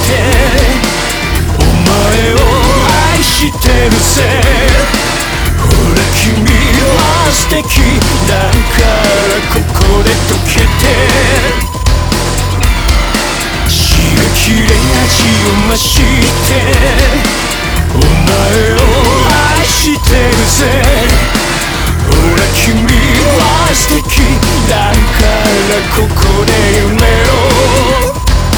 お前を愛してるぜ。ほら君は素敵だからここで溶けて、刺激で味を増して、お前を愛してるぜ。ほら君は素敵だからここで夢を、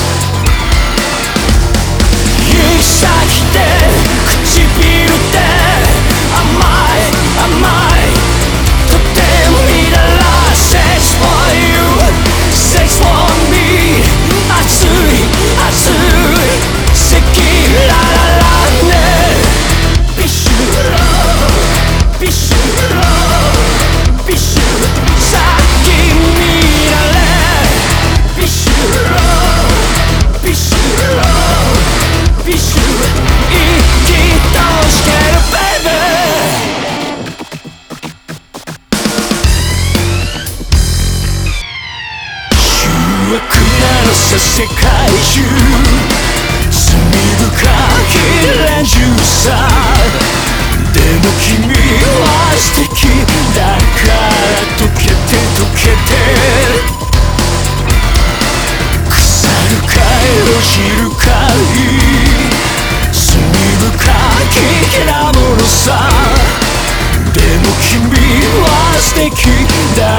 指先で唇で甘い甘いとてもみだら Sex for you Sex for me 熱い熱い赤裸々ね。ビシュビシュビシュ先見られ、ビシュビシュビシュ息通してるベイベー。醜悪なのさ世界中、罪深い連中さ。でも君は素敵だから溶けて溶けて、腐るか色汁かい罪深いなものさ。でも君は素敵だ